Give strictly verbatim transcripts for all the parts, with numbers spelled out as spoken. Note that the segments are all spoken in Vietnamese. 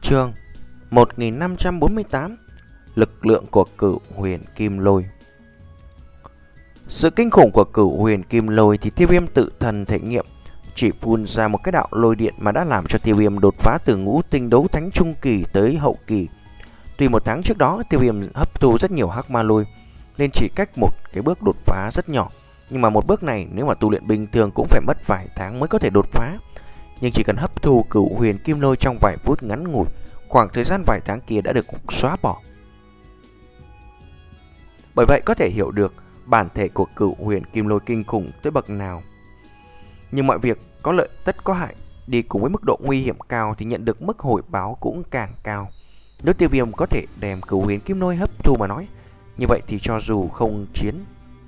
Chương một nghìn năm trăm bốn mươi tám. Lực lượng của Cửu Huyền Kim Lôi. Sự kinh khủng của Cửu Huyền Kim Lôi thì Tiêu Viêm tự thân thể nghiệm. Chỉ phun ra một cái đạo lôi điện mà đã làm cho Tiêu Viêm đột phá từ ngũ tinh đấu thánh trung kỳ tới hậu kỳ. Tuy một tháng trước đó Tiêu Viêm hấp thu rất nhiều hắc ma lôi, nên chỉ cách một cái bước đột phá rất nhỏ. Nhưng mà một bước này nếu mà tu luyện bình thường cũng phải mất vài tháng mới có thể đột phá. Nhưng chỉ cần hấp thu Cửu Huyền Kim Lôi trong vài phút ngắn ngủi, khoảng thời gian vài tháng kia đã được xóa bỏ. Bởi vậy có thể hiểu được bản thể của Cửu Huyền Kim Lôi kinh khủng tới bậc nào. Nhưng mọi việc có lợi tất có hại, đi cùng với mức độ nguy hiểm cao thì nhận được mức hồi báo cũng càng cao. Nếu Tiêu Viêm có thể đem Cửu Huyền Kim Lôi hấp thu mà nói, như vậy thì cho dù không chiến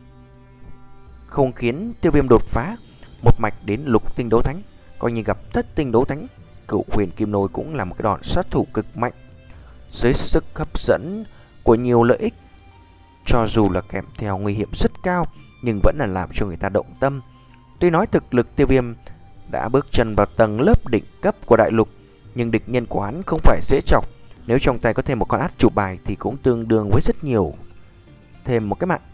không khiến Tiêu Viêm đột phá một mạch đến lục tinh đấu thánh, coi như gặp thất tinh đấu thánh, Cửu Huyền Kim Lôi cũng là một cái đòn sát thủ cực mạnh. Dưới sức hấp dẫn của nhiều lợi ích, cho dù là kèm theo nguy hiểm rất cao, nhưng vẫn là làm cho người ta động tâm. Tuy nói thực lực Tiêu Viêm đã bước chân vào tầng lớp đỉnh cấp của đại lục, nhưng địch nhân của hắn không phải dễ chọc. Nếu trong tay có thêm một con át chủ bài thì cũng tương đương với rất nhiều thêm một cái mạng.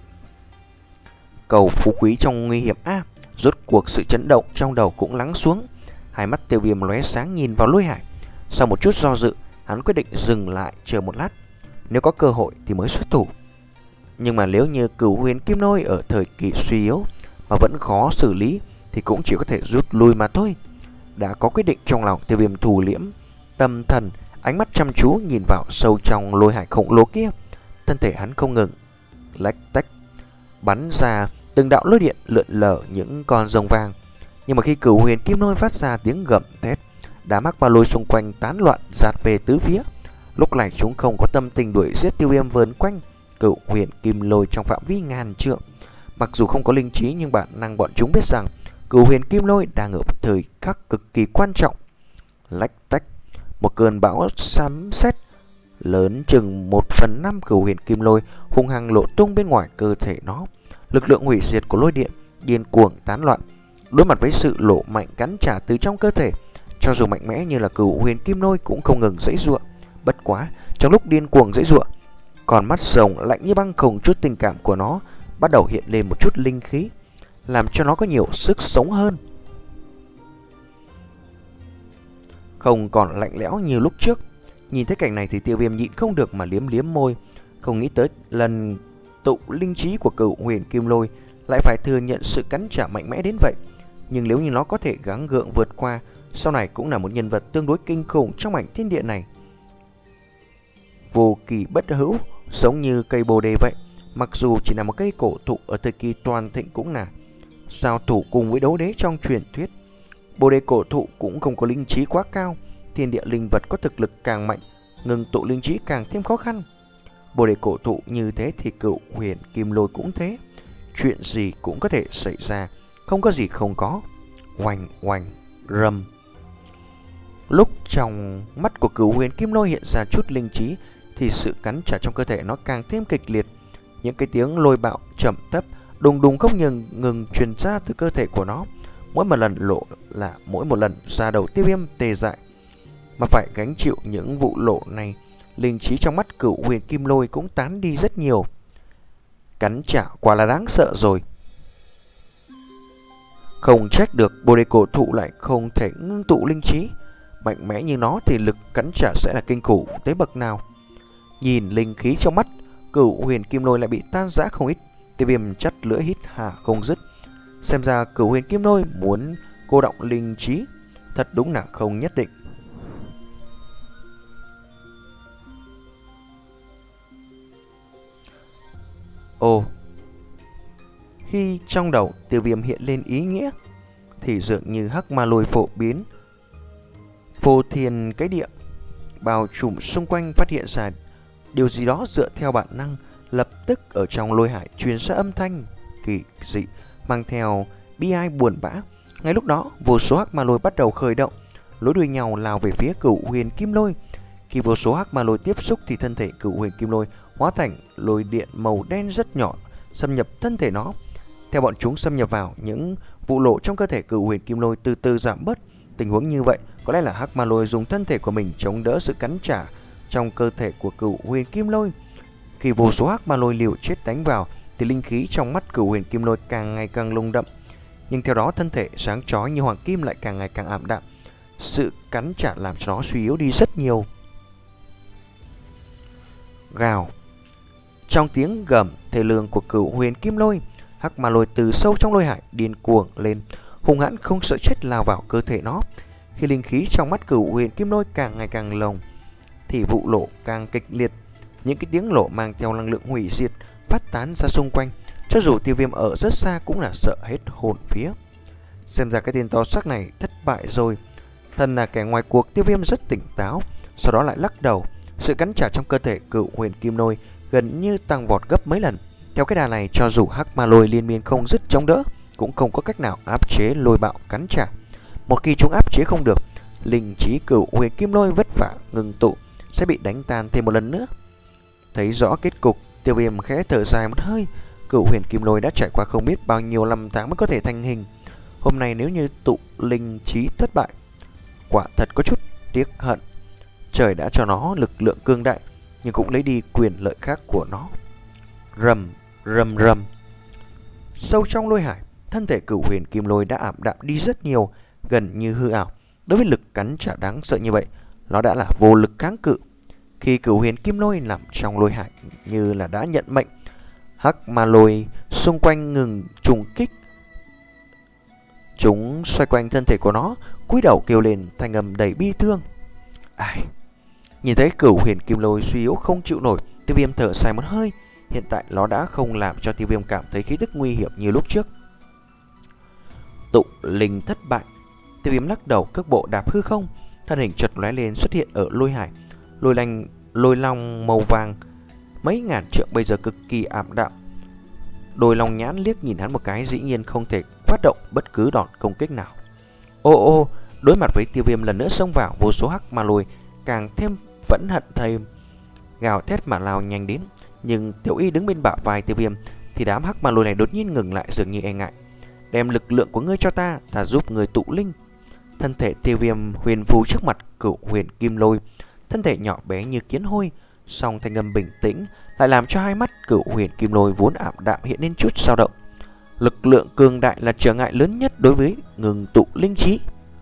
Cầu phú quý trong nguy hiểm a. Rốt cuộc sự chấn động trong đầu cũng lắng xuống. Hai mắt Tiêu Viêm lóe sáng nhìn vào lôi hải. Sau một chút do dự, hắn quyết định dừng lại chờ một lát. Nếu có cơ hội thì mới xuất thủ. Nhưng mà nếu như Cửu Huyền Kim Lôi ở thời kỳ suy yếu mà vẫn khó xử lý thì cũng chỉ có thể rút lui mà thôi. Đã có quyết định trong lòng, Tiêu Viêm thủ liễm tâm thần, ánh mắt chăm chú nhìn vào sâu trong lôi hải khổng lồ kia. Thân thể hắn không ngừng lách tách bắn ra từng đạo lôi điện lượn lờ những con rồng vàng. Nhưng mà khi Cửu Huyền Kim Lôi phát ra tiếng gầm thét, đám hắc ma lôi xung quanh tán loạn dạt về tứ phía. Lúc này chúng không có tâm tình đuổi giết Tiêu Viêm vờn quanh Cửu Huyền Kim Lôi trong phạm vi ngàn trượng. Mặc dù không có linh trí nhưng bản năng bọn chúng biết rằng Cửu Huyền Kim Lôi đang ở thời khắc cực kỳ quan trọng. Lách tách, một cơn bão sấm sét lớn chừng một phần năm Cửu Huyền Kim Lôi hung hăng lộ tung bên ngoài cơ thể nó. Lực lượng hủy diệt của lôi điện điên cuồng tán loạn. Đối mặt với sự lộ mạnh cắn trả từ trong cơ thể, cho dù mạnh mẽ như là Cửu Huyền Kim Lôi cũng không ngừng giãy giụa. Bất quá, trong lúc điên cuồng giãy giụa, còn mắt rồng lạnh như băng không chút tình cảm của nó bắt đầu hiện lên một chút linh khí, làm cho nó có nhiều sức sống hơn. Không còn lạnh lẽo như lúc trước. Nhìn thấy cảnh này thì Tiêu Viêm nhịn không được mà liếm liếm môi. Không nghĩ tới lần tụ linh trí của Cửu Huyền Kim Lôi lại phải thừa nhận sự cắn trả mạnh mẽ đến vậy. Nhưng nếu như nó có thể gắng gượng vượt qua, sau này cũng là một nhân vật tương đối kinh khủng trong mảnh thiên địa này. Vô kỳ bất hữu, giống như cây bồ đề vậy. Mặc dù chỉ là một cây cổ thụ ở thời kỳ toàn thịnh cũng là giao thủ cùng với đấu đế trong truyền thuyết. Bồ đề cổ thụ cũng không có linh trí quá cao. Thiên địa linh vật có thực lực càng mạnh, ngừng tụ linh trí càng thêm khó khăn. Bồ đề cổ thụ như thế thì Cửu Huyền Kim Lôi cũng thế. Chuyện gì cũng có thể xảy ra, không có gì không có. Oanh oanh rầm. Lúc trong mắt của Cửu Huyền Kim Lôi hiện ra chút linh trí thì sự cắn trả trong cơ thể nó càng thêm kịch liệt. Những cái tiếng lôi bạo trầm thấp đùng đùng không ngừng ngừng truyền ra từ cơ thể của nó. Mỗi một lần lộ là mỗi một lần ra đầu Tiêu Viêm tê dại. Mà phải gánh chịu những vụ lộ này, linh trí trong mắt Cửu Huyền Kim Lôi cũng tán đi rất nhiều. Cắn trả quả là đáng sợ rồi. Không trách được bồ đề cổ thụ lại không thể ngưng tụ linh trí. Mạnh mẽ như nó thì lực cắn trả sẽ là kinh khủng tới bậc nào. Nhìn linh khí trong mắt Cửu Huyền Kim Lôi lại bị tan rã không ít. Tiêu Viêm chắt lưỡi hít hà không dứt. Xem ra Cửu Huyền Kim Lôi muốn cô động linh trí thật đúng là không nhất định. Ồ, khi trong đầu Tiêu Viêm hiện lên ý nghĩa thì dường như hắc ma lôi phổ biến, phô thiên cái địa bao trùm xung quanh, phát hiện ra điều gì đó dựa theo bản năng. Lập tức ở trong lôi hải truyền ra âm thanh kỳ dị mang theo bi ai buồn bã. Ngay lúc đó vô số hắc ma lôi bắt đầu khởi động, nối đuôi nhau lao về phía Cửu Huyền Kim Lôi. Khi vô số hắc ma lôi tiếp xúc thì thân thể Cửu Huyền Kim Lôi hóa thành lôi điện màu đen rất nhỏ xâm nhập thân thể nó. Theo bọn chúng xâm nhập vào, những vụ lộ trong cơ thể Cửu Huyền Kim Lôi từ từ giảm bớt. Tình huống như vậy Có lẽ là hắc ma lôi dùng thân thể của mình chống đỡ sự cắn trả trong cơ thể của Cửu Huyền Kim Lôi. Khi vô số hắc ma lôi liều chết đánh vào thì linh khí trong mắt Cửu Huyền Kim Lôi càng ngày càng nồng đậm, nhưng theo đó thân thể sáng chói như hoàng kim lại càng ngày càng ảm đạm. Sự cắn trả làm cho nó suy yếu đi rất nhiều. Gào. Trong tiếng gầm thê lương của Cửu Huyền Kim Lôi, hắc ma lôi từ sâu trong lôi hải điên cuồng lên, hung hãn không sợ chết lao vào cơ thể nó. Khi linh khí trong mắt Cửu Huyền Kim Lôi càng ngày càng lồng thì vụ nổ càng kịch liệt. Những cái tiếng nổ mang theo năng lượng hủy diệt phát tán ra xung quanh, cho dù Tiêu Viêm ở rất xa cũng là sợ hết hồn vía. Xem ra cái tên to xác này thất bại rồi. Thân là kẻ ngoài cuộc, Tiêu Viêm rất tỉnh táo, sau đó lại lắc đầu. Sự cắn trả trong cơ thể Cửu Huyền Kim Lôi gần như tăng vọt gấp mấy lần. Theo cái đà này, cho dù hắc ma lôi liên miên không dứt chống đỡ, cũng không có cách nào áp chế lôi bạo cắn trả. Một khi chúng áp chế không được, linh trí Cửu Huyền Kim Lôi vất vả ngừng tụ sẽ bị đánh tan thêm một lần nữa. Thấy rõ kết cục, Tiêu Viêm khẽ thở dài một hơi. Cửu Huyền Kim Lôi đã trải qua không biết bao nhiêu năm tháng mới có thể thành hình. Hôm nay nếu như tụ linh trí thất bại, quả thật có chút tiếc hận. Trời đã cho nó lực lượng cương đại, nhưng cũng lấy đi quyền lợi khác của nó. Rầm, rầm rầm. Sâu trong lôi hải, thân thể Cửu Huyền Kim Lôi đã ảm đạm đi rất nhiều, gần như hư ảo. Đối với lực cắn trả đáng sợ như vậy, nó đã là vô lực kháng cự. Khi Cửu Huyền Kim Lôi nằm trong lôi hải như là đã nhận mệnh, hắc ma lôi xung quanh ngừng trùng kích. Chúng xoay quanh thân thể của nó, cúi đầu kêu lên thanh âm đầy bi thương. Ai? Nhìn thấy Cửu Huyền Kim Lôi suy yếu không chịu nổi, Tiêu Viêm thở dài một hơi. Hiện tại nó đã không làm cho Tiêu Viêm cảm thấy khí tức nguy hiểm như lúc trước. Tụ linh thất bại. Tiêu Viêm lắc đầu, cước bộ đạp hư không, thân hình chợt lóe lên xuất hiện ở lôi hải. Lôi lanh, lôi long màu vàng mấy ngàn trượng bây giờ cực kỳ ảm đạm. Đôi long nhãn liếc nhìn hắn một cái, dĩ nhiên không thể phát động bất cứ đòn công kích nào. Ô ô, đối mặt với Tiêu Viêm lần nữa xông vào, vô số hắc ma lôi càng thêm phẫn hận thêm, gào thét mà lao nhanh đến. Nhưng Tiểu Y đứng bên bả vai Tiêu Viêm thì đám hắc ma lôi này đột nhiên ngừng lại, dường như e ngại. Đem lực lượng của ngươi cho ta, ta giúp người tụ linh. Thân thể Tiêu Viêm huyền phù trước mặt Cửu Huyền Kim Lôi, thân thể nhỏ bé như kiến hôi, song thanh âm bình tĩnh lại làm cho hai mắt Cửu Huyền Kim Lôi vốn ảm đạm hiện lên chút dao động. Lực lượng cường đại là trở ngại lớn nhất đối với ngừng tụ linh trí.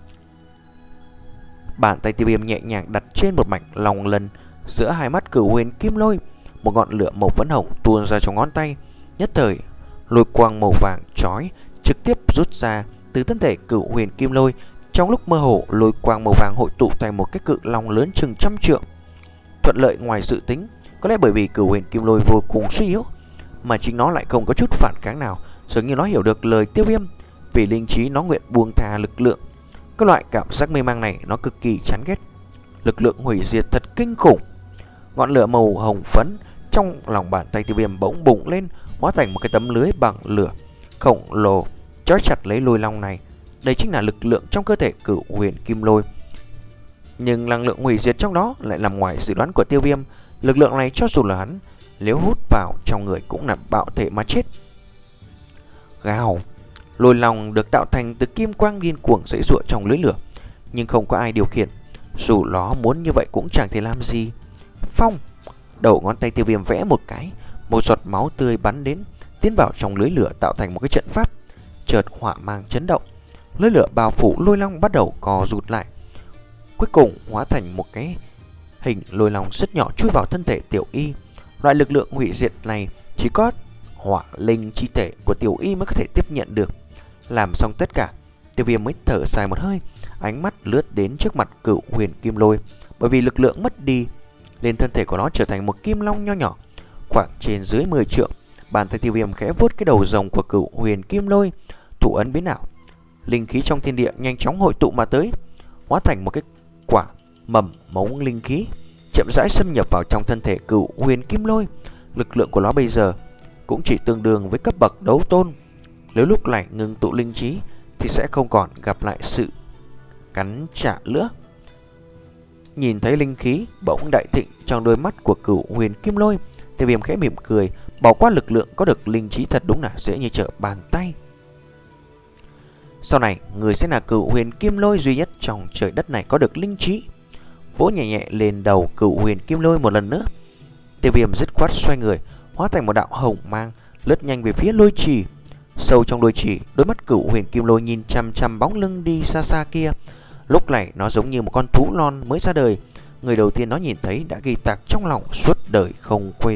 Bàn tay Tiêu Viêm nhẹ nhàng đặt trên một mảnh lòng lần giữa hai mắt Cửu Huyền Kim Lôi, một ngọn lửa màu phấn hồng tuôn ra trong ngón tay. Nhất thời, lôi quang màu vàng chói trực tiếp rút ra từ thân thể Cửu Huyền Kim Lôi. Trong lúc mơ hồ, lôi quang màu vàng hội tụ thành một cái cự long lớn chừng trăm trượng. Thuận lợi ngoài dự tính, có lẽ bởi vì Cửu Huyền Kim Lôi vô cùng suy yếu, mà chính nó lại không có chút phản kháng nào, dường như nó hiểu được lời Tiêu Viêm. Vì linh trí nó nguyện buông thà lực lượng. Cái loại cảm giác mê mang này nó cực kỳ chán ghét. Lực lượng hủy diệt thật kinh khủng. Ngọn lửa màu hồng phấn trong lòng bàn tay Tiêu Viêm bỗng bùng lên, hóa thành một cái tấm lưới bằng lửa khổng lồ trói chặt lấy lôi long này. Đây chính là lực lượng trong cơ thể Cửu Huyền Kim Lôi. Nhưng năng lượng hủy diệt trong đó lại nằm ngoài dự đoán của Tiêu Viêm. Lực lượng này cho dù là hắn nếu hút vào trong người cũng là bạo thể mà chết. Gào. Lôi long được tạo thành từ kim quang điên cuồng giãy giụa trong lưới lửa, nhưng không có ai điều khiển. Dù nó muốn như vậy cũng chẳng thể làm gì. Phong. Đầu ngón tay Tiêu Viêm vẽ một cái, một giọt máu tươi bắn đến, tiến vào trong lưới lửa tạo thành một cái trận pháp. Chợt hỏa mang chấn động, lưới lửa bao phủ lôi long bắt đầu co rụt lại, cuối cùng hóa thành một cái hình lôi long rất nhỏ chui vào thân thể Tiểu Y. Loại lực lượng hủy diệt này chỉ có hỏa linh chi thể của Tiểu Y mới có thể tiếp nhận được. Làm xong tất cả, Tiêu Viêm mới thở dài một hơi, ánh mắt lướt đến trước mặt Cửu Huyền Kim Lôi. Bởi vì lực lượng mất đi, lên thân thể của nó trở thành một kim long nho nhỏ, khoảng trên dưới mười trượng. Bàn tay Tiêu Viêm khẽ vuốt cái đầu rồng của Cửu Huyền Kim Lôi, thủ ấn biến ảo. Linh khí trong thiên địa nhanh chóng hội tụ mà tới, hóa thành một cái quả mầm mống linh khí, chậm rãi xâm nhập vào trong thân thể Cửu Huyền Kim Lôi. Lực lượng của nó bây giờ cũng chỉ tương đương với cấp bậc đấu tôn. Nếu lúc này ngừng tụ linh trí thì sẽ không còn gặp lại sự cắn trả nữa. Nhìn thấy linh khí bỗng đại thịnh trong đôi mắt của Cửu Huyền Kim Lôi, Tiêu Viêm khẽ mỉm cười, bỏ qua lực lượng có được linh trí thật đúng là dễ như trở bàn tay. Sau này, người sẽ là Cửu Huyền Kim Lôi duy nhất trong trời đất này có được linh trí. Vỗ nhẹ nhẹ lên đầu Cửu Huyền Kim Lôi một lần nữa. Tiêu Viêm dứt khoát xoay người, hóa thành một đạo hồng mang, lướt nhanh về phía lôi trì. Sâu trong lôi trì, đôi mắt Cửu Huyền Kim Lôi nhìn chăm chăm bóng lưng đi xa xa kia. Lúc này nó giống như một con thú non mới ra đời. Người đầu tiên nó nhìn thấy đã ghi tạc trong lòng suốt đời không quên.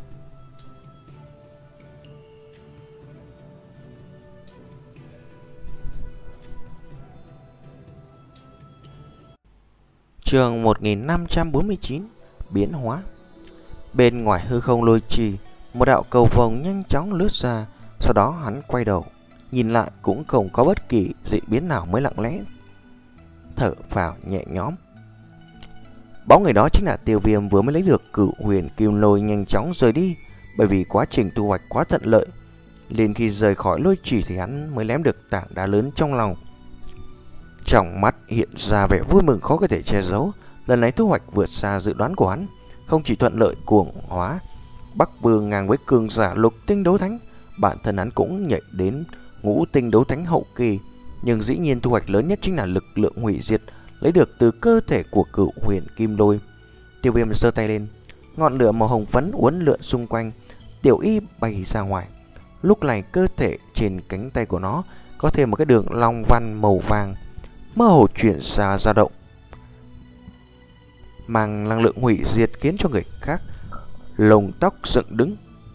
Chương một nghìn năm trăm bốn mươi chín. Biến hóa. Bên ngoài hư không lôi trì, một đạo cầu vồng nhanh chóng lướt ra. Sau đó hắn quay đầu, nhìn lại cũng không có bất kỳ dị biến nào, mới lặng lẽ thở vào nhẹ nhõm. Bóng người đó chính là Tiêu Viêm vừa mới lấy được Cửu Huyền Kim Lôi nhanh chóng rời đi. Bởi vì quá trình thu hoạch quá thuận lợi, liền khi rời khỏi lôi trì thì hắn mới lém được tảng đá lớn trong lòng. Trong mắt hiện ra vẻ vui mừng khó có thể che giấu. Lần này thu hoạch vượt xa dự đoán của hắn. Không chỉ thuận lợi cuồng hóa Bắc Vương ngang với cường giả lục tinh đấu thánh, bản thân hắn cũng nhảy đến ngũ tinh đấu thánh hậu kỳ. Nhưng dĩ nhiên thu hoạch lớn nhất chính là lực lượng hủy diệt lấy được từ cơ thể của Cửu Huyền Kim Lôi. Tiêu Viêm giơ tay lên, ngọn lửa màu hồng phấn uốn lượn xung quanh, tiểu y bay ra ngoài. Lúc này cơ thể trên cánh tay của nó có thêm một cái đường long văn màu vàng mơ hồ chuyển ra dao động, mang năng lượng hủy diệt khiến cho người khác lông tóc dựng đứng.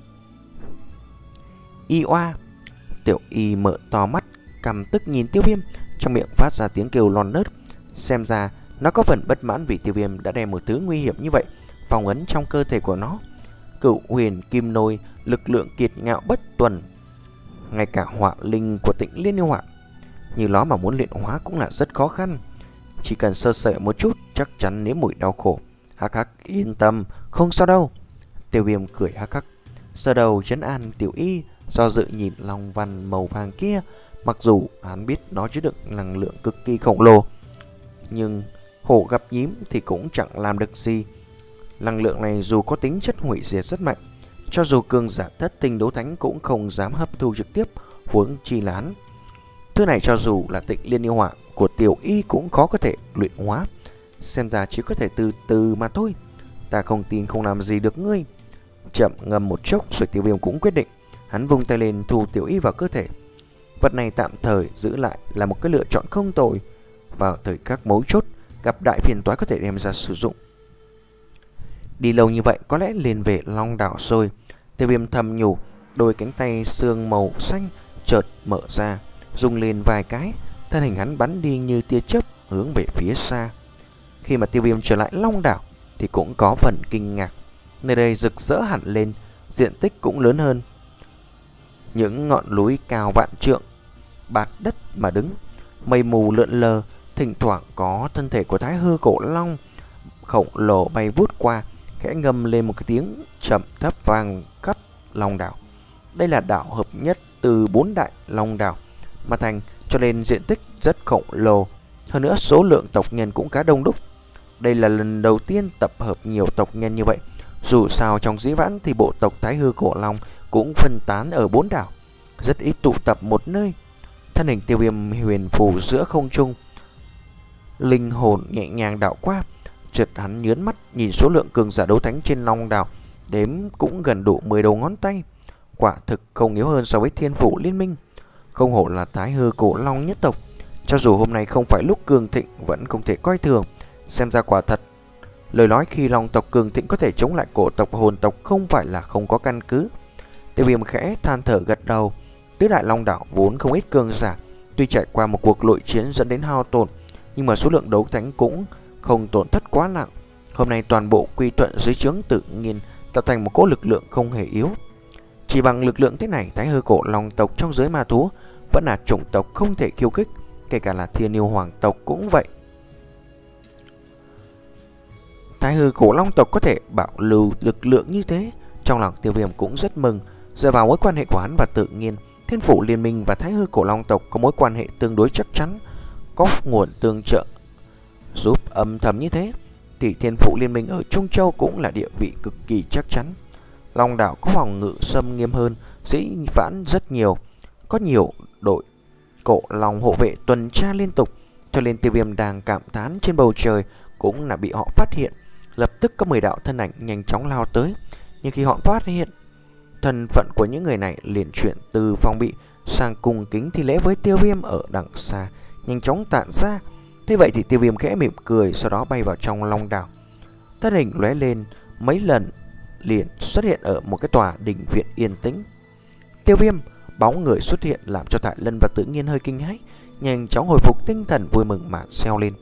Y oa! Tiểu y mở to mắt căm tức nhìn Tiêu Viêm, trong miệng phát ra tiếng kêu lon nớt. Xem ra nó có phần bất mãn vì Tiêu Viêm đã đem một thứ nguy hiểm như vậy phong ấn trong cơ thể của nó. Cửu Huyền Kim Lôi lực lượng kiệt ngạo bất tuần, ngay cả hỏa linh của Tịnh Liên Yêu Hỏa như nó mà muốn luyện hóa cũng là rất khó khăn. Chỉ cần sơ sẩy một chút chắc chắn nếm mùi đau khổ. Hắc hắc, yên tâm, không sao đâu. Tiêu Viêm cười hắc hắc, sờ đầu trấn an tiểu y, do dự nhìn long văn màu vàng kia. Mặc dù hắn biết nó chứa đựng năng lượng cực kỳ khổng lồ, nhưng hổ gặp nhím thì cũng chẳng làm được gì. Năng lượng này dù có tính chất hủy diệt rất mạnh, cho dù cường giả thất tinh đấu thánh cũng không dám hấp thu trực tiếp, huống chi là hắn. Thứ này cho dù là Tịnh Liên Yêu Hỏa của tiểu y cũng khó có thể luyện hóa. Xem ra chỉ có thể từ từ mà thôi. Ta không tin không làm gì được ngươi. Chậm ngâm một chốc rồi Tiêu Viêm cũng quyết định. Hắn vung tay lên thu tiểu y vào cơ thể. Vật này tạm thời giữ lại là một cái lựa chọn không tồi. Vào thời các mấu chốt gặp đại phiền toái có thể đem ra sử dụng. Đi lâu như vậy có lẽ lên về Long Đảo rồi. Tiêu Viêm thầm nhủ. Đôi cánh tay xương màu xanh chợt mở ra, rung lên vài cái, thân hình hắn bắn đi như tia chớp hướng về phía xa. Khi mà Tiêu Viêm trở lại Long Đảo thì cũng có phần kinh ngạc. Nơi đây rực rỡ hẳn lên, diện tích cũng lớn hơn. Những ngọn núi cao vạn trượng bạt đất mà đứng, mây mù lượn lờ, thỉnh thoảng có thân thể của Thái Hư Cổ Long khổng lồ bay vút qua, khẽ ngâm lên một cái tiếng trầm thấp vang khắp Long Đảo. Đây là đảo hợp nhất từ bốn đại Long Đảo mà thành, cho nên diện tích rất khổng lồ. Hơn nữa số lượng tộc nhân cũng khá đông đúc. Đây là lần đầu tiên tập hợp nhiều tộc nhân như vậy. Dù sao trong dĩ vãng thì bộ tộc Thái Hư Cổ Long cũng phân tán ở bốn đảo, rất ít tụ tập một nơi. Thân hình Tiêu Viêm huyền phù giữa không trung, linh hồn nhẹ nhàng đảo qua. Chợt hắn nhướng mắt nhìn số lượng cường giả đấu thánh trên Long Đảo, đếm cũng gần đủ mười đầu ngón tay. Quả thực không yếu hơn so với Thiên Phủ Liên Minh. Không hổ là Thái Hư Cổ Long nhất tộc. Cho dù hôm nay không phải lúc cường thịnh vẫn không thể coi thường. Xem ra quả thật lời nói khi Long tộc cường thịnh có thể chống lại cổ tộc hồn tộc không phải là không có căn cứ. Tiêu Viêm khẽ than thở gật đầu. Tứ đại Long Đảo vốn không ít cường giả, tuy trải qua một cuộc nội chiến dẫn đến hao tổn, nhưng mà số lượng đấu thánh cũng không tổn thất quá nặng. Hôm nay toàn bộ quy thuận dưới trướng tự nhiên tạo thành một cỗ lực lượng không hề yếu. Chỉ bằng lực lượng thế này, Thái Hư Cổ Long tộc trong giới ma thú vẫn là chủng tộc không thể khiêu khích, kể cả là Thiên Yêu Hoàng tộc cũng vậy. Thái Hư Cổ Long tộc có thể bảo lưu lực lượng như thế, trong lòng Tiêu Viêm cũng rất mừng. Dựa vào mối quan hệ của hắn và tự nhiên, Thiên Phủ Liên Minh và Thái Hư Cổ Long tộc có mối quan hệ tương đối chắc chắn, có nguồn tương trợ giúp âm thầm như thế, thì Thiên Phủ Liên Minh ở Trung Châu cũng là địa vị cực kỳ chắc chắn. Long Đảo có phòng ngự xâm nghiêm hơn dĩ vãng rất nhiều, có nhiều đội Cổ long hộ vệ tuần tra liên tục, cho nên Tiêu Viêm đang cảm thán trên bầu trời cũng là bị họ phát hiện. Lập tức có mười đạo thân ảnh nhanh chóng lao tới, nhưng khi họ phát hiện thân phận của những người này, liền chuyển từ phòng bị sang cung kính thi lễ với Tiêu Viêm ở đằng xa, nhanh chóng tản ra. Thế vậy thì Tiêu Viêm khẽ mỉm cười, sau đó bay vào trong long đảo. Thân hình lóe lên mấy lần, liền xuất hiện ở một cái tòa đình viện yên tĩnh. Tiêu Viêm, bóng người xuất hiện làm cho Thải Lân và Tự Nhiên hơi kinh hãi, nhanh chóng hồi phục tinh thần, vui mừng mà reo lên.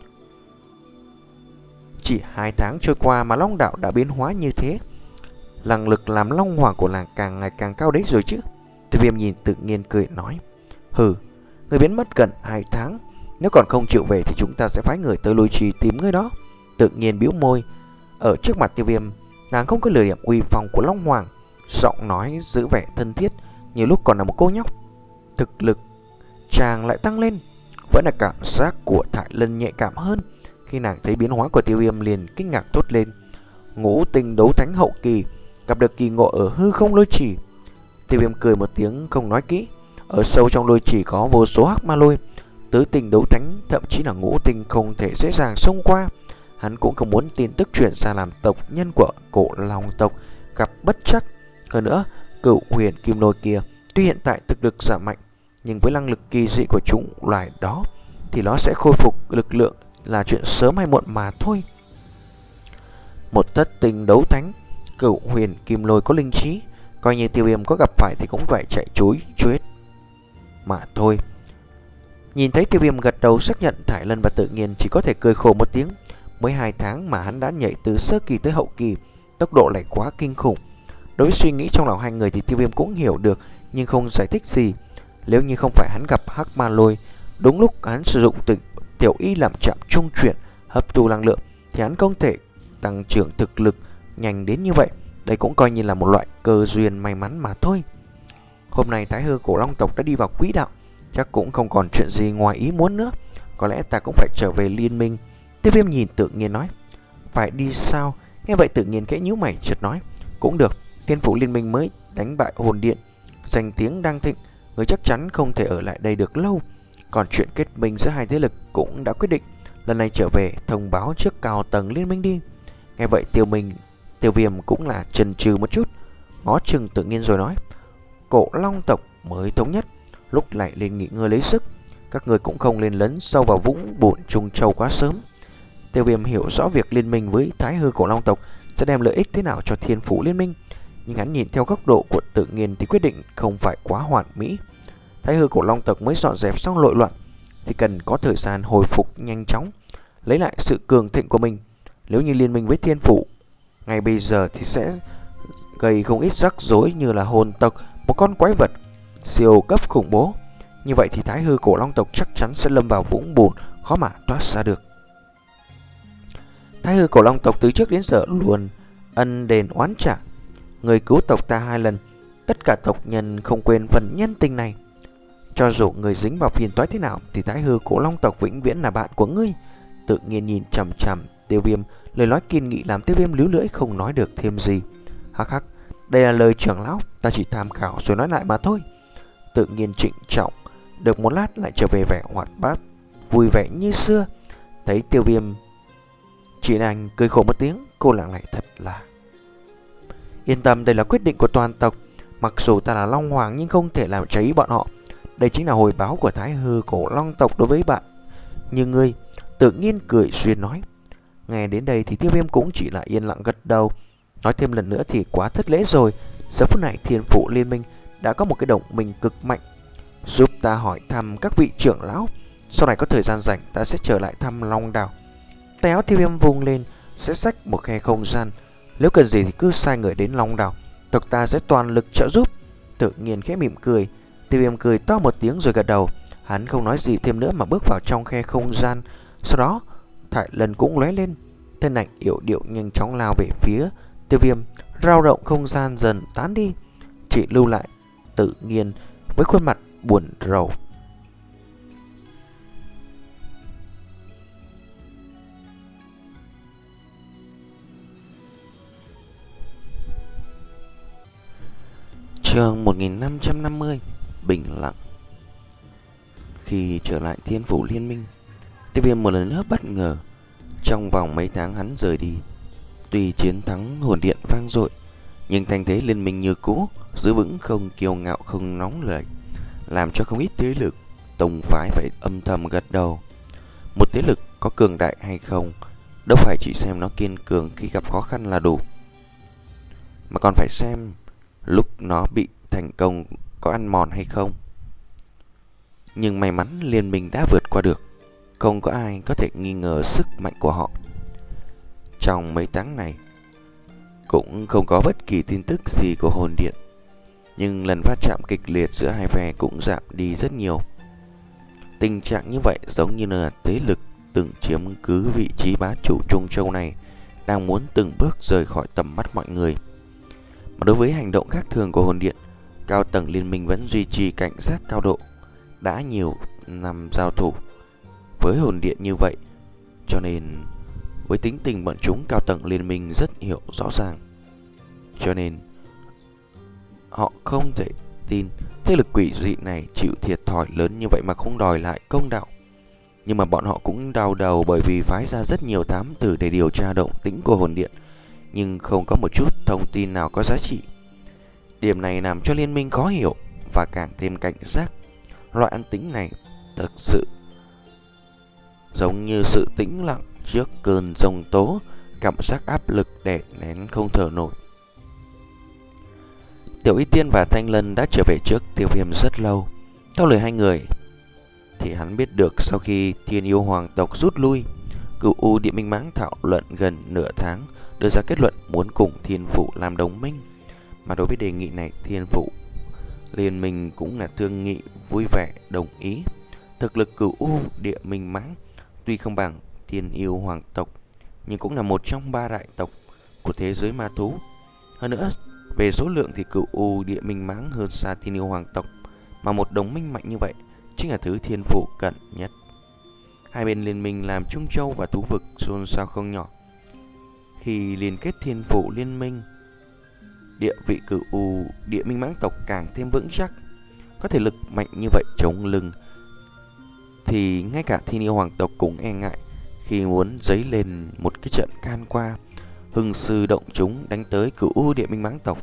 Chỉ hai tháng trôi qua mà long đảo đã biến hóa như thế, năng lực làm long hoàng của làng càng ngày càng cao đấy rồi chứ. Tiêu Viêm nhìn Tự Nhiên cười nói, hừ, người biến mất gần hai tháng, nếu còn không chịu về thì chúng ta sẽ phái người tới Lôi Trì tìm ngươi đó. Tự Nhiên bĩu môi, ở trước mặt Tiêu Viêm, nàng không có lừa điểm uy phong của long hoàng, giọng nói giữ vẻ thân thiết, nhiều lúc còn là một cô nhóc. Thực lực chàng lại tăng lên, vẫn là cảm giác của Thải Lân nhạy cảm hơn. Khi nàng thấy biến hóa của Tiêu Viêm liền kinh ngạc thốt lên, ngũ tinh đấu thánh hậu kỳ, gặp được kỳ ngộ ở hư không Lôi Trì. Tiêu Viêm cười một tiếng không nói kỹ, ở sâu trong Lôi Trì có vô số hắc ma lôi, tứ tinh đấu thánh, thậm chí là ngũ tinh không thể dễ dàng xông qua. Hắn cũng không muốn tin tức truyền ra làm tộc nhân của Cổ Long tộc gặp bất trắc. Hơn nữa, Cửu Huyền Kim Lôi kia tuy hiện tại thực lực giảm mạnh, nhưng với năng lực kỳ dị của chúng loài đó thì nó sẽ khôi phục lực lượng là chuyện sớm hay muộn mà thôi. Một thất tinh đấu thánh, Cửu Huyền Kim Lôi có linh trí, coi như Tiêu Viêm có gặp phải thì cũng phải chạy trối chết mà thôi. Nhìn thấy Tiêu Viêm gật đầu xác nhận, Thải Lân và Tự Nhiên chỉ có thể cười khổ một tiếng. Mới hai tháng mà hắn đã nhảy từ sơ kỳ tới hậu kỳ, tốc độ lại quá kinh khủng. Đối với suy nghĩ trong lòng hai người thì Tiêu Viêm cũng hiểu được, nhưng không giải thích gì. Nếu như không phải hắn gặp hắc ma lôi, đúng lúc hắn sử dụng tự tiểu y làm trạm trung chuyển hấp thu năng lượng, thì hắn không thể tăng trưởng thực lực nhanh đến như vậy. Đây cũng coi như là một loại cơ duyên may mắn mà thôi. Hôm nay Thái Hư Cổ Long tộc đã đi vào quỹ đạo, chắc cũng không còn chuyện gì ngoài ý muốn nữa. Có lẽ ta cũng phải trở về liên minh. Tiêu Viêm nhìn Tự Nhiên nói, phải đi sao? Nghe vậy Tự Nhiên khẽ nhíu mày chợt nói, cũng được, Thiên Phủ liên minh mới đánh bại Hồn Điện, danh tiếng đang thịnh, người chắc chắn không thể ở lại đây được lâu. Còn chuyện kết minh giữa hai thế lực cũng đã quyết định, lần này trở về thông báo trước cao tầng liên minh đi. Nghe vậy Tiêu Minh, Tiêu Viêm cũng là chần chừ một chút, ngó chừng Tự Nhiên rồi nói, Cổ Long tộc mới thống nhất, lúc lại lên nghỉ ngơi lấy sức, các người cũng không lên lấn sâu vào vũng bùn Trung Châu quá sớm. Tiêu Viêm hiểu rõ việc liên minh với Thái Hư Cổ Long tộc sẽ đem lợi ích thế nào cho Thiên Phủ liên minh, nhưng hắn nhìn theo góc độ của Tự Nhiên thì quyết định không phải quá hoàn mỹ. Thái Hư Cổ Long tộc mới dọn dẹp xong nội loạn thì cần có thời gian hồi phục nhanh chóng, lấy lại sự cường thịnh của mình. Nếu như liên minh với Thiên Phủ ngay bây giờ thì sẽ gây không ít rắc rối, như là hồn tộc, một con quái vật siêu cấp khủng bố. Như vậy thì Thái Hư Cổ Long tộc chắc chắn sẽ lâm vào vũng bùn khó mà thoát ra được. Thái Hư Cổ Long tộc từ trước đến giờ luôn ân đền oán trả, người cứu tộc ta hai lần, tất cả tộc nhân không quên phần nhân tình này. Cho dù người dính vào phiền toái thế nào thì Thái Hư Cổ Long tộc vĩnh viễn là bạn của ngươi. Tự Nhiên nhìn chằm chằm Tiêu Viêm, lời nói kiên nghị làm Tiêu Viêm líu lưỡi không nói được thêm gì. Hắc hắc, đây là lời trưởng lão, ta chỉ tham khảo rồi nói lại mà thôi. Tự Nhiên trịnh trọng, được một lát lại trở về vẻ hoạt bát, vui vẻ như xưa. Thấy Tiêu Viêm chỉ đành cười khổ một tiếng, cô nàng này thật là... Yên tâm, đây là quyết định của toàn tộc. Mặc dù ta là Long Hoàng nhưng không thể làm cháy bọn họ. Đây chính là hồi báo của Thái Hư Cổ Long tộc đối với bạn. Nhưng ngươi, Tự Nhiên cười xuyên nói. Nghe đến đây thì Tiêu Viêm cũng chỉ là yên lặng gật đầu. Nói thêm lần nữa thì quá thất lễ rồi. Giờ phút này Thiên Phủ liên minh đã có một cái đồng minh cực mạnh, giúp ta hỏi thăm các vị trưởng lão. Sau này có thời gian rảnh ta sẽ trở lại thăm Long đảo. Tay áo Tiêu Viêm vung lên, sẽ xách một khe không gian. Nếu cần gì thì cứ sai người đến Long đảo, tộc ta sẽ toàn lực trợ giúp. Tự Nhiên khẽ mỉm cười. Tiêu Viêm cười to một tiếng rồi gật đầu. Hắn không nói gì thêm nữa mà bước vào trong khe không gian. Sau đó Thải Lân cũng lóe lên, thân ảnh yểu điệu nhanh chóng lao về phía Tiêu Viêm. Rao động không gian dần tán đi, chỉ lưu lại Tự Nhiên với khuôn mặt buồn rầu. Chương một nghìn năm trăm năm mươi. Bình lặng. Khi trở lại Thiên Phủ Liên Minh, Tiêu Viêm một lần nữa bất ngờ. Trong vòng mấy tháng hắn rời đi, tuy chiến thắng hồn điện vang dội, nhưng thanh thế liên minh như cũ, giữ vững không kiêu ngạo không nóng nảy, làm cho không ít thế lực tông phái phải âm thầm gật đầu. Một thế lực có cường đại hay không, đâu phải chỉ xem nó kiên cường khi gặp khó khăn là đủ, mà còn phải xem lúc nó bị thành công có ăn mòn hay không. Nhưng may mắn liên minh đã vượt qua được, không có ai có thể nghi ngờ sức mạnh của họ. Trong mấy tháng này cũng không có bất kỳ tin tức gì của hồn điện, nhưng lần va chạm kịch liệt giữa hai phe cũng giảm đi rất nhiều. Tình trạng như vậy giống như là thế lực từng chiếm cứ vị trí bá chủ Trung Châu này đang muốn từng bước rời khỏi tầm mắt mọi người. Mà đối với hành động khác thường của hồn điện, cao tầng liên minh vẫn duy trì cảnh giác cao độ. Đã nhiều năm giao thủ với hồn điện như vậy, cho nên với tính tình bọn chúng, cao tầng liên minh rất hiểu rõ ràng. Cho nên họ không thể tin thế lực quỷ dị này chịu thiệt thòi lớn như vậy mà không đòi lại công đạo. Nhưng mà bọn họ cũng đau đầu, bởi vì phái ra rất nhiều thám tử để điều tra động tĩnh của hồn điện, nhưng không có một chút thông tin nào có giá trị. Điểm này làm cho liên minh khó hiểu và càng thêm cảnh giác. Loại an tĩnh này thực sự giống như sự tĩnh lặng trước cơn giông tố, cảm giác áp lực đè nén không thở nổi. Tiểu Y Tiên và Thanh Lân đã trở về trước Tiêu Viêm rất lâu. Theo lời hai người thì hắn biết được sau khi Thiên Yêu Hoàng tộc rút lui, Cửu U Địa Minh Mãng thảo luận gần nửa tháng, đưa ra kết luận muốn cùng Thiên Phủ làm đồng minh. Mà đối với đề nghị này, Thiên Phủ liên minh cũng là thương nghị vui vẻ đồng ý. Thực lực Cửu U Địa Minh Mãng tuy không bằng Thiên Yêu Hoàng tộc, nhưng cũng là một trong ba đại tộc của thế giới ma thú. Hơn nữa, về số lượng thì Cửu U Địa Minh Mãng hơn xa Thiên Yêu Hoàng tộc, mà một đồng minh mạnh như vậy chính là thứ Thiên Phủ cần nhất. Hai bên liên minh làm Trung Châu và thú vực xôn xao không nhỏ. Khi liên kết Thiên Phủ liên minh, địa vị Cửu U Địa Minh Mãng tộc càng thêm vững chắc. Có thể lực mạnh như vậy chống lưng thì ngay cả Thiên Yêu Hoàng tộc cũng e ngại khi muốn dấy lên một cái trận can qua, hưng sư động chúng đánh tới Cửu U Địa Minh Mãng tộc.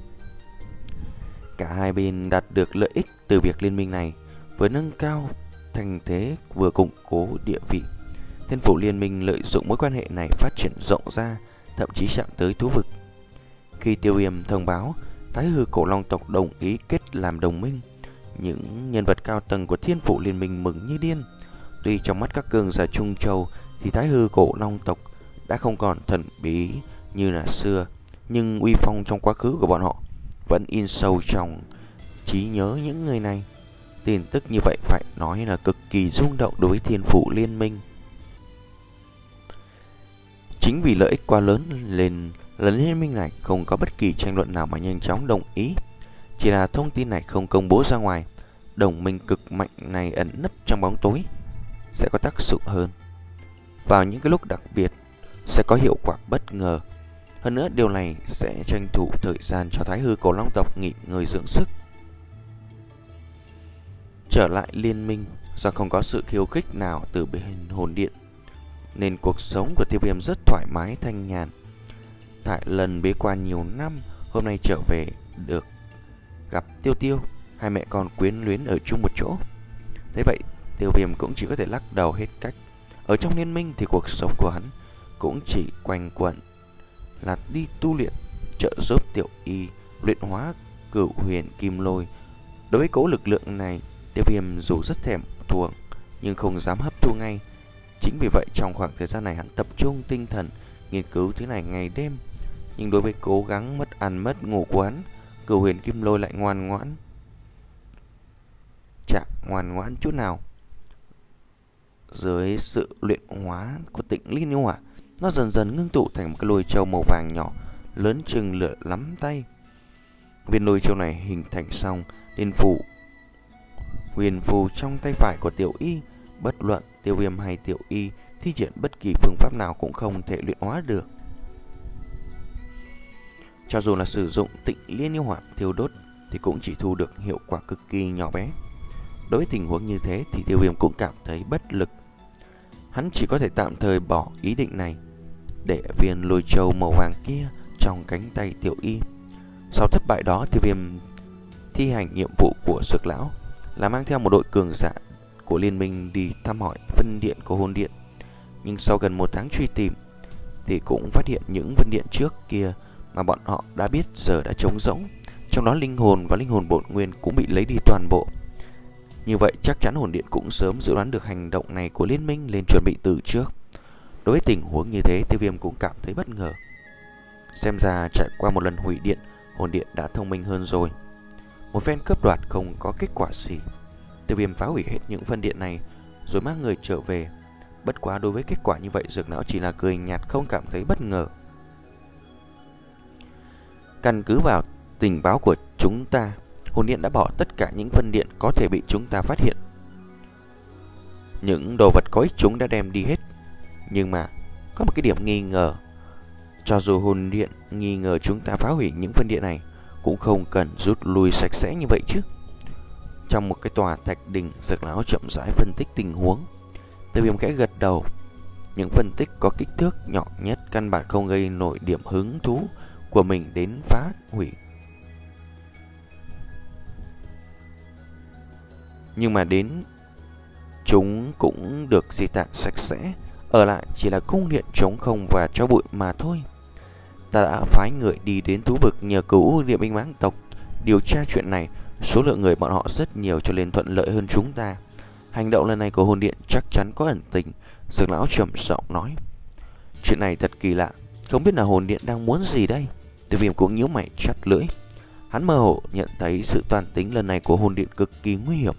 Cả hai bên đạt được lợi ích từ việc liên minh này, vừa nâng cao thành thế vừa củng cố địa vị. Thiên Phủ liên minh lợi dụng mối quan hệ này phát triển rộng ra, thậm chí chạm tới thú vực. Khi Tiêu Viêm thông báo Thái Hư Cổ Long tộc đồng ý kết làm đồng minh, những nhân vật cao tầng của Thiên Phủ liên minh mừng như điên. Tuy trong mắt các cường giả Trung Châu thì Thái Hư Cổ Long tộc đã không còn thần bí như là xưa, nhưng uy phong trong quá khứ của bọn họ vẫn in sâu trong trí nhớ những người này. Tin tức như vậy phải nói là cực kỳ rung động đối với Thiên Phủ liên minh. Chính vì lợi ích quá lớn nên lần liên minh này không có bất kỳ tranh luận nào mà nhanh chóng đồng ý. Chỉ là thông tin này không công bố ra ngoài, đồng minh cực mạnh này ẩn nấp trong bóng tối sẽ có tác dụng hơn. Vào những cái lúc đặc biệt sẽ có hiệu quả bất ngờ. Hơn nữa điều này sẽ tranh thủ thời gian cho Thái Hư Cổ Long tộc nghỉ ngơi dưỡng sức. Trở lại liên minh, do không có sự khiêu khích nào từ bên hồn điện nên cuộc sống của Tiêu Viêm rất thoải mái thanh nhàn. Tại lần bế quan nhiều năm, hôm nay trở về được gặp Tiêu Tiêu, hai mẹ con quyến luyến ở chung một chỗ. Thế vậy Tiêu Viêm cũng chỉ có thể lắc đầu hết cách. Ở trong liên minh thì cuộc sống của hắn cũng chỉ quanh quẩn là đi tu luyện, trợ giúp Tiểu Y luyện hóa Cửu Huyền Kim Lôi. Đối với cỗ lực lượng này, Tiêu Viêm dù rất thèm thuồng nhưng không dám hấp thu ngay. Chính vì vậy trong khoảng thời gian này hắn tập trung tinh thần nghiên cứu thứ này ngày đêm. Nhưng đối với cố gắng mất ăn mất ngủ của hắn, Cửu Huyền Kim Lôi lại ngoan ngoãn, chả ngoan ngoãn chút nào. Dưới sự luyện hóa của Tịnh Liên Yêu Hỏa, nó dần dần ngưng tụ thành một cái lôi châu màu vàng nhỏ, lớn chừng lửa lắm tay. Viên lôi châu này hình thành xong liền phủ huyền phù trong tay phải của Tiểu Y. Bất luận Tiêu Viêm hay Tiểu Y thi triển bất kỳ phương pháp nào cũng không thể luyện hóa được. Cho dù là sử dụng Tịnh Liên Yêu Hỏa thiêu đốt thì cũng chỉ thu được hiệu quả cực kỳ nhỏ bé. Đối với tình huống như thế thì Tiêu Viêm cũng cảm thấy bất lực. Hắn chỉ có thể tạm thời bỏ ý định này, để viên lôi châu màu vàng kia trong cánh tay Tiểu Y. Sau thất bại đó, Tiêu Viêm thi hành nhiệm vụ của Dược lão là mang theo một đội cường giả của liên minh đi thăm hỏi vân điện của hồn điện. Nhưng sau gần một tháng truy tìm thì cũng phát hiện những vân điện trước kia mà bọn họ đã biết giờ đã trống rỗng, trong đó linh hồn và linh hồn bổn nguyên cũng bị lấy đi toàn bộ. Như vậy chắc chắn hồn điện cũng sớm dự đoán được hành động này của liên minh, nên chuẩn bị từ trước. Đối với tình huống như thế, Tiêu Viêm cũng cảm thấy bất ngờ. Xem ra trải qua một lần hủy điện, hồn điện đã thông minh hơn rồi. Một phen cướp đoạt không có kết quả gì, Tiêu Viêm phá hủy hết những phân điện này rồi mang người trở về. Bất quá đối với kết quả như vậy, Dược lão chỉ là cười nhạt, không cảm thấy bất ngờ. Căn cứ vào tình báo của chúng ta, hồn điện đã bỏ tất cả những phân điện có thể bị chúng ta phát hiện. Những đồ vật có ích chúng đã đem đi hết. Nhưng mà có một cái điểm nghi ngờ. Cho dù hồn điện nghi ngờ chúng ta phá hủy những phân điện này, cũng không cần rút lui sạch sẽ như vậy chứ. Trong một cái tòa thạch đình, Dược lão chậm rãi phân tích tình huống. Tiêu Viêm khẽ gật đầu. Những phân tích có kích thước nhỏ nhất căn bản không gây nổi điểm hứng thú của mình đến phá hủy. Nhưng mà đến chúng cũng được di tản sạch sẽ, ở lại chỉ là cung điện trống không và cho bụi mà thôi. Ta đã phái người đi đến thú vực nhờ cứu địa binh mãng tộc điều tra chuyện này. Số lượng người bọn họ rất nhiều cho nên thuận lợi hơn chúng ta. Hành động lần này của hồn điện chắc chắn có ẩn tình. Dược lão trầm giọng nói. Chuyện này thật kỳ lạ, không biết là hồn điện đang muốn gì đây. Tiêu Viêm cũng nhíu mày chặt lưỡi. Hắn mơ hồ nhận thấy sự toàn tính lần này của hồn điện cực kỳ nguy hiểm.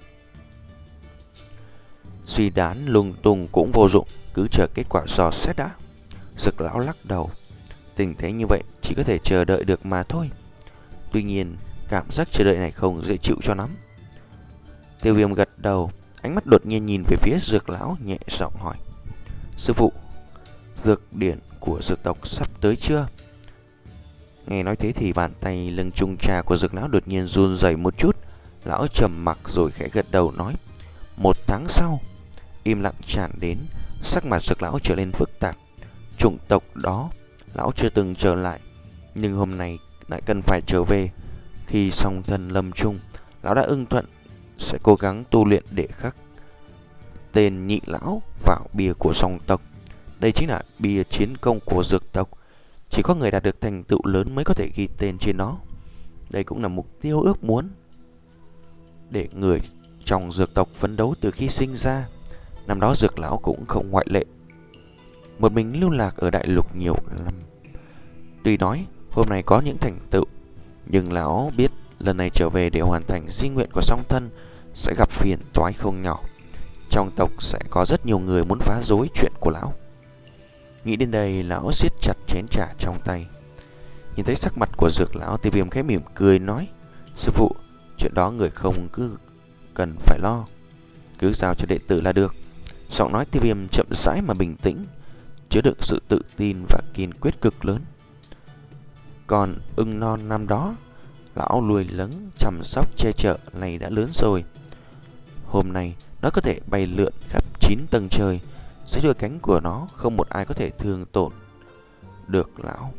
Suy đoán lung tung cũng vô dụng, cứ chờ kết quả dò xét đã. Dược lão lắc đầu. Tình thế như vậy chỉ có thể chờ đợi được mà thôi. Tuy nhiên cảm giác chờ đợi này không dễ chịu cho lắm. Tiêu Viêm gật đầu, ánh mắt đột nhiên nhìn về phía Dược lão, nhẹ giọng hỏi. Sư phụ, dược điển của dược tộc sắp tới chưa? Nghe nói thế thì bàn tay lưng chung trà của Dược lão đột nhiên run rẩy một chút. Lão trầm mặc rồi khẽ gật đầu nói. Một tháng sau. Im lặng tràn đến, sắc mặt Dược lão trở nên phức tạp. Chủng tộc đó lão chưa từng trở lại, nhưng hôm nay lại cần phải trở về. Khi song thân lâm chung, lão đã ưng thuận sẽ cố gắng tu luyện để khắc tên nhị lão vào bia của song tộc. Đây chính là bia chiến công của dược tộc. Chỉ có người đạt được thành tựu lớn mới có thể ghi tên trên nó. Đây cũng là mục tiêu ước muốn để người trong dược tộc phấn đấu từ khi sinh ra. Năm đó Dược lão cũng không ngoại lệ, một mình lưu lạc ở đại lục nhiều năm. Tuy nói hôm nay có những thành tựu, nhưng lão biết lần này trở về để hoàn thành di nguyện của song thân sẽ gặp phiền toái không nhỏ. Trong tộc sẽ có rất nhiều người muốn phá rối chuyện của lão. Nghĩ đến đây, lão siết chặt chén trà trong tay. Nhìn thấy sắc mặt của Dược lão, Tiêu Viêm khẽ mỉm cười nói. Sư phụ, chuyện đó người không cứ cần phải lo, cứ giao cho đệ tử là được. Giọng nói Tiêu Viêm chậm rãi mà bình tĩnh, chứa đựng sự tự tin và kiên quyết cực lớn. Còn ưng non năm đó, lão nuôi lấng chăm sóc che chở này đã lớn rồi. Hôm nay nó có thể bay lượn khắp chín tầng trời. Dưới đôi cánh của nó không một ai có thể thương tổn được lão.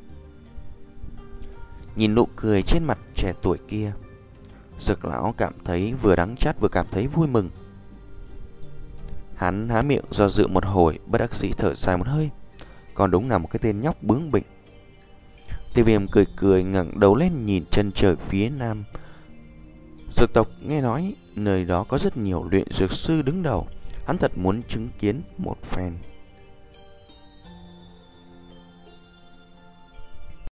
Nhìn nụ cười trên mặt trẻ tuổi kia, Dược lão cảm thấy vừa đắng chát vừa cảm thấy vui mừng. Hắn há miệng do dự một hồi, bất đắc dĩ thở dài một hơi. Còn đúng là một cái tên nhóc bướng bỉnh. Tiêu Viêm cười cười ngẩng đầu lên nhìn chân trời phía nam. Dược tộc nghe nói nơi đó có rất nhiều luyện dược sư đứng đầu. Hắn thật muốn chứng kiến một phen.